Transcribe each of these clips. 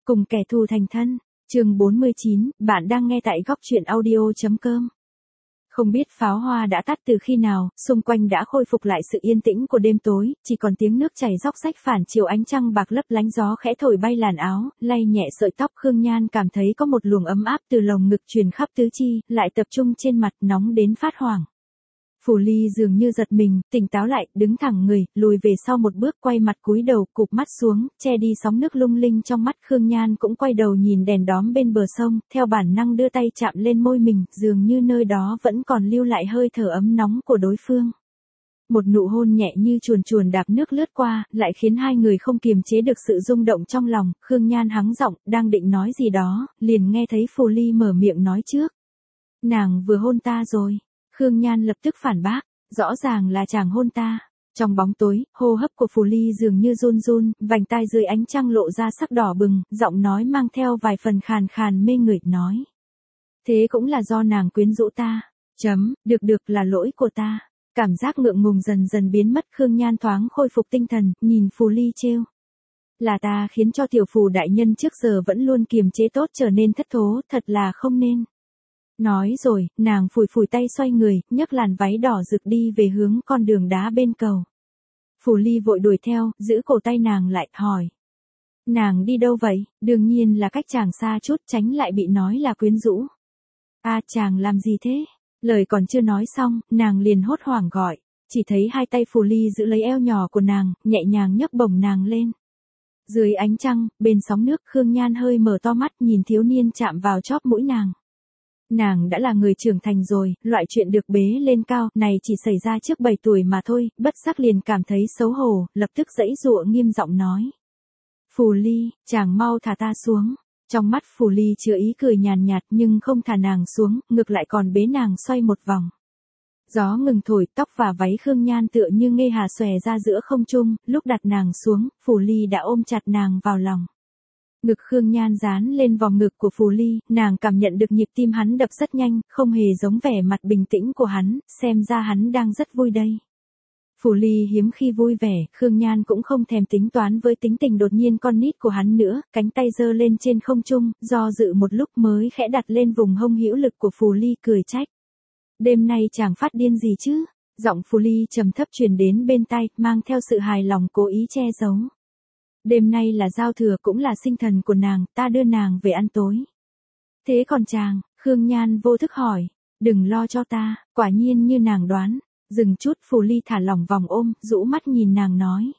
Cùng kẻ thù thành thân. Chương 49, bạn đang nghe tại góc truyện audio.com. Không biết pháo hoa đã tắt từ khi nào, xung quanh đã khôi phục lại sự yên tĩnh của đêm tối, chỉ còn tiếng nước chảy róc rách phản chiếu ánh trăng bạc lấp lánh, gió khẽ thổi bay làn áo, lay nhẹ sợi tóc. Khương Nhan cảm thấy có một luồng ấm áp từ lồng ngực truyền khắp tứ chi, lại tập trung trên mặt, nóng đến phát hoảng. Phù Ly dường như giật mình, tỉnh táo lại, đứng thẳng người, lùi về sau một bước, quay mặt cúi đầu, cụp mắt xuống, che đi sóng nước lung linh trong mắt. Khương Nhan cũng quay đầu nhìn đèn đóm bên bờ sông, theo bản năng đưa tay chạm lên môi mình, dường như nơi đó vẫn còn lưu lại hơi thở ấm nóng của đối phương. Một nụ hôn nhẹ như chuồn chuồn đạp nước lướt qua, lại khiến hai người không kiềm chế được sự rung động trong lòng. Khương Nhan hắng giọng, đang định nói gì đó, liền nghe thấy Phù Ly mở miệng nói trước. Nàng vừa hôn ta rồi. Khương Nhan lập tức phản bác, rõ ràng là chàng hôn ta. Trong bóng tối, hô hấp của Phù Ly dường như run run, vành tai dưới ánh trăng lộ ra sắc đỏ bừng, giọng nói mang theo vài phần khàn khàn mê người, nói. Thế cũng là do nàng quyến rũ ta. Được là lỗi của ta. Cảm giác ngượng ngùng dần dần biến mất. Khương Nhan thoáng khôi phục tinh thần, nhìn Phù Ly trêu. Là ta khiến cho tiểu Phù đại nhân trước giờ vẫn luôn kiềm chế tốt trở nên thất thố, thật là không nên. Nói rồi, nàng phủi phủi tay xoay người, nhấc làn váy đỏ rực đi về hướng con đường đá bên cầu. Phù Ly vội đuổi theo, giữ cổ tay nàng lại, hỏi. Nàng đi đâu vậy? Đương nhiên là cách chàng xa chút, tránh lại bị nói là quyến rũ. Chàng làm gì thế? Lời còn chưa nói xong, nàng liền hốt hoảng gọi. Chỉ thấy hai tay Phù Ly giữ lấy eo nhỏ của nàng, nhẹ nhàng nhấc bổng nàng lên. Dưới ánh trăng, bên sóng nước, Khương Nhan hơi mở to mắt nhìn thiếu niên chạm vào chóp mũi nàng. Nàng đã là người trưởng thành rồi, loại chuyện được bế lên cao này chỉ xảy ra trước 7 tuổi mà thôi, bất giác liền cảm thấy xấu hổ, lập tức giãy giụa nghiêm giọng nói. Phù Ly, chàng mau thả ta xuống. Trong mắt Phù Ly chứa ý cười nhàn nhạt nhưng không thả nàng xuống, ngược lại còn bế nàng xoay một vòng. Gió ngừng thổi, tóc và váy Khương Nhan tựa như nghe hà xòe ra giữa không trung, lúc đặt nàng xuống, Phù Ly đã ôm chặt nàng vào lòng. Ngực Khương Nhan dán lên vòng ngực của Phù Ly, nàng cảm nhận được nhịp tim hắn đập rất nhanh, không hề giống vẻ mặt bình tĩnh của hắn, xem ra hắn đang rất vui đây. Phù Ly hiếm khi vui vẻ, Khương Nhan cũng không thèm tính toán với tính tình đột nhiên con nít của hắn nữa, cánh tay giơ lên trên không trung, do dự một lúc mới khẽ đặt lên vùng hông hữu lực của Phù Ly, cười trách. Đêm nay chàng phát điên gì chứ? Giọng Phù Ly trầm thấp truyền đến bên tai, mang theo sự hài lòng cố ý che giấu. Đêm nay là giao thừa cũng là sinh thần của nàng, ta đưa nàng về ăn tối. Thế còn chàng? Khương Nhan vô thức hỏi. Đừng lo cho ta, quả nhiên như nàng đoán. Dừng chút, Phù Ly thả lỏng vòng ôm, rũ mắt nhìn nàng nói.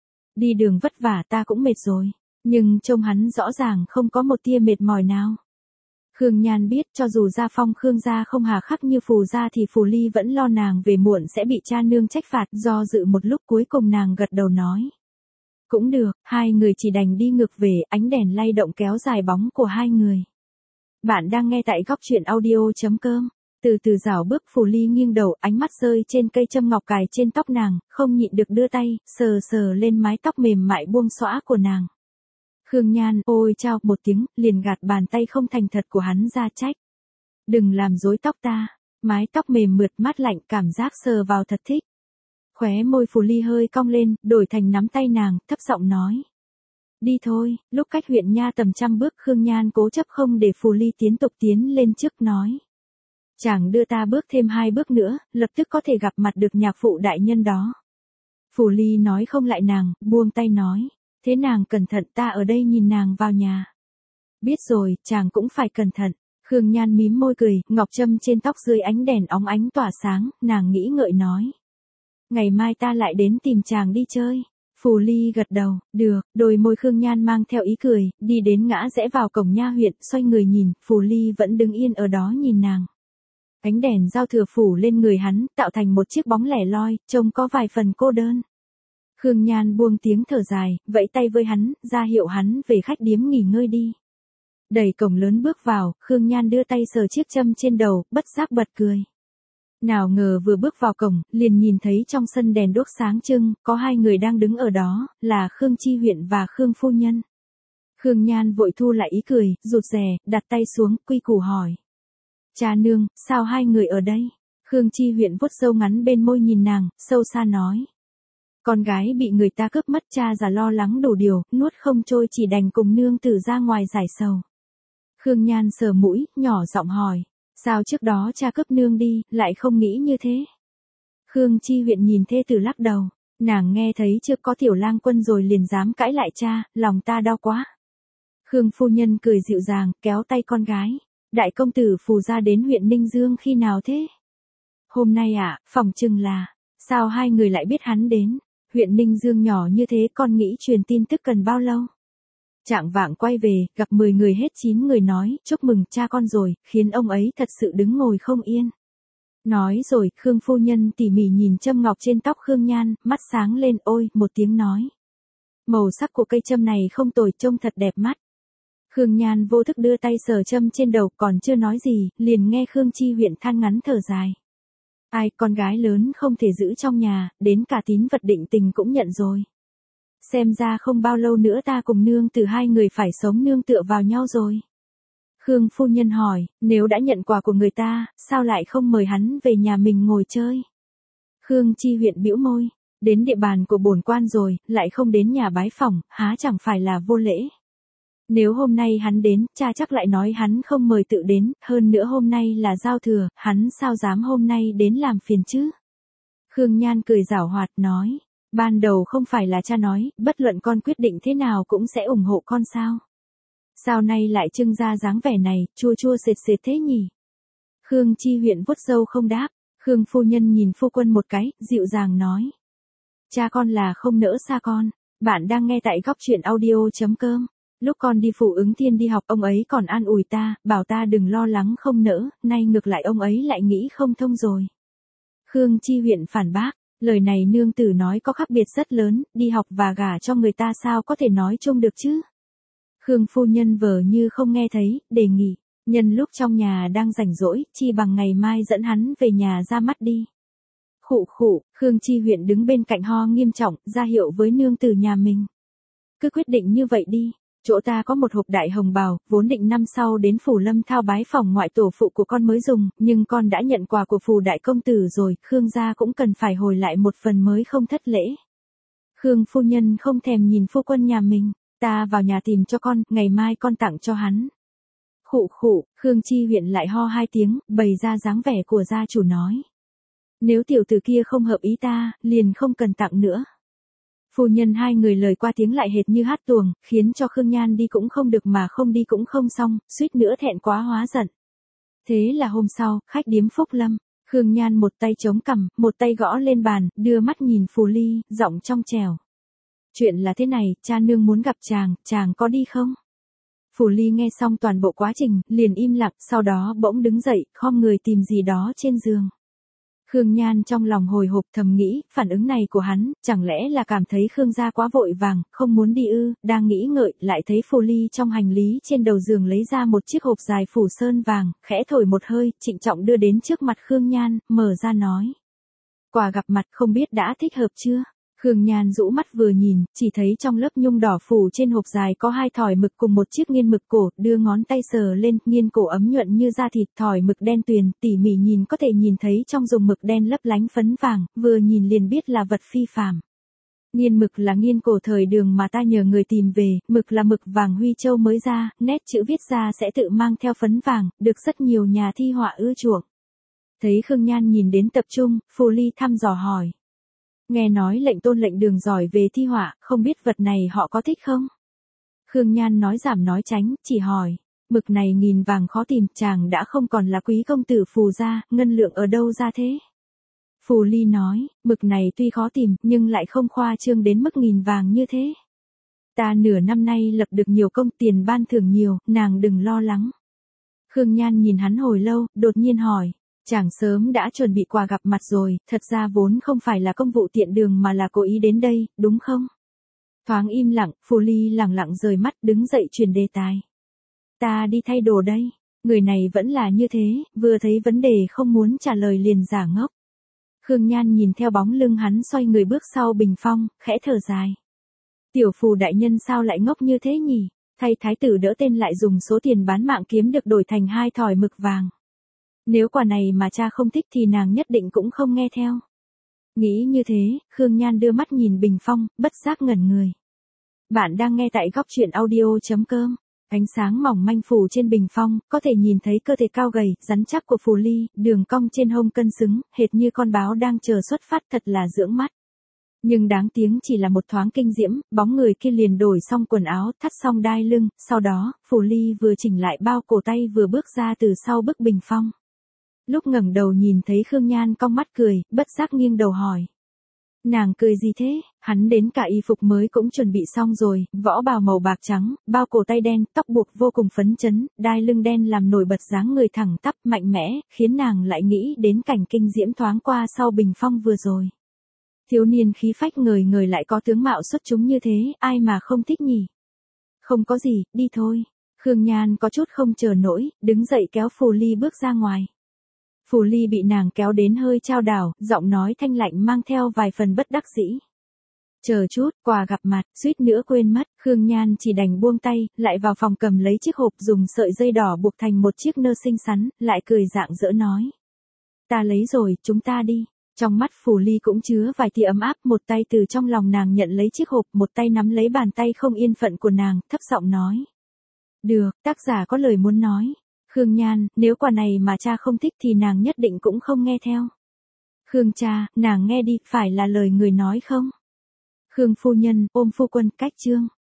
Đi đường vất vả ta cũng mệt rồi, nhưng trông hắn rõ ràng không có một tia mệt mỏi nào. Khương Nhan biết cho dù gia phong Khương gia không hà khắc như Phù gia thì Phù Ly vẫn lo nàng về muộn sẽ bị cha nương trách phạt, do dự một lúc cuối cùng nàng gật đầu nói. Cũng được, hai người chỉ đành đi ngược về, ánh đèn lay động kéo dài bóng của hai người. Bạn đang nghe tại góc truyện audio.com. Từ từ dạo bước, Phù Ly nghiêng đầu, ánh mắt rơi trên cây châm ngọc cài trên tóc nàng, không nhịn được đưa tay, sờ sờ lên mái tóc mềm mại buông xõa của nàng. Khương Nhan, ôi chao, một tiếng, liền gạt bàn tay không thành thật của hắn ra, trách. Đừng làm rối tóc ta. Mái tóc mềm mượt mát lạnh, cảm giác sờ vào thật thích. Khóe môi Phù Ly hơi cong lên, đổi thành nắm tay nàng, thấp giọng nói. Đi thôi. Lúc cách huyện nha tầm 100 bước, Khương Nhan cố chấp không để Phù Ly tiếp tục tiến lên trước, nói. Chàng đưa ta bước thêm 2 bước nữa, lập tức có thể gặp mặt được nhạc phụ đại nhân đó. Phù Ly nói không lại nàng, buông tay nói. Thế nàng cẩn thận, ta ở đây nhìn nàng vào nhà. Biết rồi, chàng cũng phải cẩn thận. Khương Nhan mím môi cười, ngọc trâm trên tóc dưới ánh đèn óng ánh tỏa sáng, nàng nghĩ ngợi nói. Ngày mai ta lại đến tìm chàng đi chơi. Phù Ly gật đầu, được, đôi môi Khương Nhan mang theo ý cười, đi đến ngã rẽ vào cổng nha huyện, xoay người nhìn, Phù Ly vẫn đứng yên ở đó nhìn nàng. Ánh đèn giao thừa phủ lên người hắn, tạo thành một chiếc bóng lẻ loi, trông có vài phần cô đơn. Khương Nhan buông tiếng thở dài, vẫy tay với hắn, ra hiệu hắn về khách điếm nghỉ ngơi đi. Đẩy cổng lớn bước vào, Khương Nhan đưa tay sờ chiếc châm trên đầu, bất giác bật cười. Nào ngờ vừa bước vào cổng, liền nhìn thấy trong sân đèn đuốc sáng trưng, có 2 người đang đứng ở đó, là Khương Chi Huyện và Khương phu nhân. Khương Nhan vội thu lại ý cười, rụt rè, đặt tay xuống, quy củ hỏi. Cha nương, sao 2 người ở đây? Khương Chi Huyện vuốt râu ngắn bên môi nhìn nàng, sâu xa nói. Con gái bị người ta cướp mất, cha già lo lắng đủ điều, nuốt không trôi chỉ đành cùng nương tử ra ngoài giải sầu. Khương Nhan sờ mũi, nhỏ giọng hỏi. Sao trước đó cha cướp nương đi, lại không nghĩ như thế? Khương Chi Huyện nhìn thê tử lắc đầu. Nàng nghe thấy chưa có Tiểu Lang Quân rồi liền dám cãi lại cha, lòng ta đau quá. Khương phu nhân cười dịu dàng, kéo tay con gái. Đại công tử Phù gia đến huyện Ninh Dương khi nào thế? Hôm nay ạ, phỏng chừng là. Sao hai người lại biết hắn đến? Huyện Ninh Dương nhỏ như thế, con nghĩ truyền tin tức cần bao lâu? Trạng vạng quay về, gặp 10 người hết 9 người nói, chúc mừng cha con rồi, khiến ông ấy thật sự đứng ngồi không yên. Nói rồi, Khương phu nhân tỉ mỉ nhìn châm ngọc trên tóc Khương Nhan, mắt sáng lên, ôi, một tiếng nói. Màu sắc của cây châm này không tồi, trông thật đẹp mắt. Khương Nhan vô thức đưa tay sờ châm trên đầu, còn chưa nói gì, liền nghe Khương Chi Huyện than ngắn thở dài. Ai, con gái lớn không thể giữ trong nhà, đến cả tín vật định tình cũng nhận rồi. Xem ra không bao lâu nữa ta cùng nương tử hai người phải sống nương tựa vào nhau rồi. Khương phu nhân hỏi, nếu đã nhận quà của người ta, sao lại không mời hắn về nhà mình ngồi chơi? Khương Chi Huyện bĩu môi, đến địa bàn của bổn quan rồi, lại không đến nhà bái phỏng, há chẳng phải là vô lễ. Nếu hôm nay hắn đến, cha chắc lại nói hắn không mời tự đến, hơn nữa hôm nay là giao thừa, hắn sao dám hôm nay đến làm phiền chứ? Khương Nhan cười giảo hoạt nói, ban đầu không phải là cha nói, bất luận con quyết định thế nào cũng sẽ ủng hộ con sao? Sao nay lại trưng ra dáng vẻ này, chua chua sệt sệt thế nhỉ? Khương Chi Huyện vuốt râu không đáp, Khương phu nhân nhìn phu quân một cái, dịu dàng nói. Cha con là không nỡ xa con, bạn đang nghe tại góc truyện audio.com. Lúc con đi Phủ Ứng Thiên đi học, ông ấy còn an ủi ta, bảo ta đừng lo lắng không nỡ, nay ngược lại ông ấy lại nghĩ không thông rồi. Khương Chi Huyện phản bác, lời này nương tử nói có khác biệt rất lớn, đi học và gả cho người ta sao có thể nói chung được chứ? Khương phu nhân vờ như không nghe thấy, đề nghị, nhân lúc trong nhà đang rảnh rỗi, chi bằng ngày mai dẫn hắn về nhà ra mắt đi. Khụ khụ, Khương Chi Huyện đứng bên cạnh ho nghiêm trọng, ra hiệu với nương tử nhà mình. Cứ quyết định như vậy đi. Chỗ ta có một hộp đại hồng bào, vốn định năm sau đến Phủ Lâm Thao bái phỏng ngoại tổ phụ của con mới dùng, nhưng con đã nhận quà của Phù đại công tử rồi, Khương gia cũng cần phải hồi lại một phần mới không thất lễ. Khương phu nhân không thèm nhìn phu quân nhà mình, ta vào nhà tìm cho con, ngày mai con tặng cho hắn. Khụ khụ, Khương Chi Huyện lại ho hai tiếng, bày ra dáng vẻ của gia chủ nói. Nếu tiểu tử kia không hợp ý ta, liền không cần tặng nữa. Phu nhân hai người lời qua tiếng lại hệt như hát tuồng, khiến cho Khương Nhan đi cũng không được mà không đi cũng không xong, suýt nữa thẹn quá hóa giận. Thế là hôm sau, khách điếm Phúc Lâm, Khương Nhan một tay chống cằm, một tay gõ lên bàn, đưa mắt nhìn Phù Ly, giọng trong trẻo. Chuyện là thế này, cha nương muốn gặp chàng có đi không? Phù Ly nghe xong toàn bộ quá trình, liền im lặng, sau đó bỗng đứng dậy, khom người tìm gì đó trên giường. Khương Nhan trong lòng hồi hộp thầm nghĩ, phản ứng này của hắn, chẳng lẽ là cảm thấy Khương gia quá vội vàng, không muốn đi ư, đang nghĩ ngợi, lại thấy Phù Ly trong hành lý trên đầu giường lấy ra một chiếc hộp dài phủ sơn vàng, khẽ thổi một hơi, trịnh trọng đưa đến trước mặt Khương Nhan, mở ra nói. Quà gặp mặt không biết đã thích hợp chưa? Khương Nhan rũ mắt vừa nhìn, chỉ thấy trong lớp nhung đỏ phủ trên hộp dài có hai thỏi mực cùng một chiếc nghiên mực cổ, đưa ngón tay sờ lên, nghiên cổ ấm nhuận như da thịt, thỏi mực đen tuyền, tỉ mỉ nhìn có thể nhìn thấy trong dùng mực đen lấp lánh phấn vàng, vừa nhìn liền biết là vật phi phàm. Nghiên mực là nghiên cổ thời Đường mà ta nhờ người tìm về, mực là mực vàng Huy Châu mới ra, nét chữ viết ra sẽ tự mang theo phấn vàng, được rất nhiều nhà thi họa ưa chuộng. Thấy Khương Nhan nhìn đến tập trung, Phù Ly thăm dò hỏi. Nghe nói lệnh tôn lệnh Đường giỏi về thi họa, không biết vật này họ có thích không? Khương Nhan nói giảm nói tránh, chỉ hỏi, mực này nghìn vàng khó tìm, chàng đã không còn là quý công tử Phù gia, ngân lượng ở đâu ra thế? Phù Ly nói, mực này tuy khó tìm, nhưng lại không khoa trương đến mức nghìn vàng như thế. Ta nửa năm nay lập được nhiều công, tiền ban thưởng nhiều, nàng đừng lo lắng. Khương Nhan nhìn hắn hồi lâu, đột nhiên hỏi. Chàng sớm đã chuẩn bị quà gặp mặt rồi, thật ra vốn không phải là công vụ tiện đường mà là cố ý đến đây, đúng không? Thoáng im lặng, Phù Ly lẳng lặng rời mắt đứng dậy chuyển đề tài. Ta đi thay đồ đây. Người này vẫn là như thế, vừa thấy vấn đề không muốn trả lời liền giả ngốc. Khương Nhan nhìn theo bóng lưng hắn xoay người bước sau bình phong, khẽ thở dài. Tiểu Phù đại nhân sao lại ngốc như thế nhỉ? Thay thái tử đỡ tên lại dùng số tiền bán mạng kiếm được đổi thành hai thỏi mực vàng. Nếu quà này mà cha không thích thì nàng nhất định cũng không nghe theo. Nghĩ như thế, Khương Nhan đưa mắt nhìn bình phong, bất giác ngẩn người. Bạn đang nghe tại góc chuyện audio.com. Ánh sáng mỏng manh phủ trên bình phong, có thể nhìn thấy cơ thể cao gầy, rắn chắc của Phù Ly, đường cong trên hông cân xứng, hệt như con báo đang chờ xuất phát, thật là dưỡng mắt. Nhưng đáng tiếng chỉ là một thoáng kinh diễm, bóng người kia liền đổi xong quần áo, thắt xong đai lưng, sau đó, Phù Ly vừa chỉnh lại bao cổ tay vừa bước ra từ sau bức bình phong. Lúc ngẩng đầu nhìn thấy Khương Nhan cong mắt cười, bất giác nghiêng đầu hỏi. Nàng cười gì thế? Hắn đến cả y phục mới cũng chuẩn bị xong rồi, võ bào màu bạc trắng, bao cổ tay đen, tóc buộc vô cùng phấn chấn, đai lưng đen làm nổi bật dáng người thẳng tắp mạnh mẽ, khiến nàng lại nghĩ đến cảnh kinh diễm thoáng qua sau bình phong vừa rồi. Thiếu niên khí phách ngời ngời lại có tướng mạo xuất chúng như thế, ai mà không thích nhỉ? Không có gì, đi thôi. Khương Nhan có chút không chờ nổi, đứng dậy kéo Phù Ly bước ra ngoài. Phù Ly bị nàng kéo đến hơi chao đảo, giọng nói thanh lạnh mang theo vài phần bất đắc dĩ. Chờ chút, quà gặp mặt, suýt nữa quên mất, Khương Nhan chỉ đành buông tay, lại vào phòng cầm lấy chiếc hộp dùng sợi dây đỏ buộc thành một chiếc nơ xinh xắn, lại cười rạng rỡ nói. Ta lấy rồi, chúng ta đi. Trong mắt Phù Ly cũng chứa vài tia ấm áp, một tay từ trong lòng nàng nhận lấy chiếc hộp, một tay nắm lấy bàn tay không yên phận của nàng, thấp giọng nói. Được, tác giả có lời muốn nói. Khương Nhan, nếu quà này mà cha không thích thì nàng nhất định cũng không nghe theo. Khương cha, nàng nghe đi, phải là lời người nói không? Khương phu nhân, ôm phu quân, cách chương.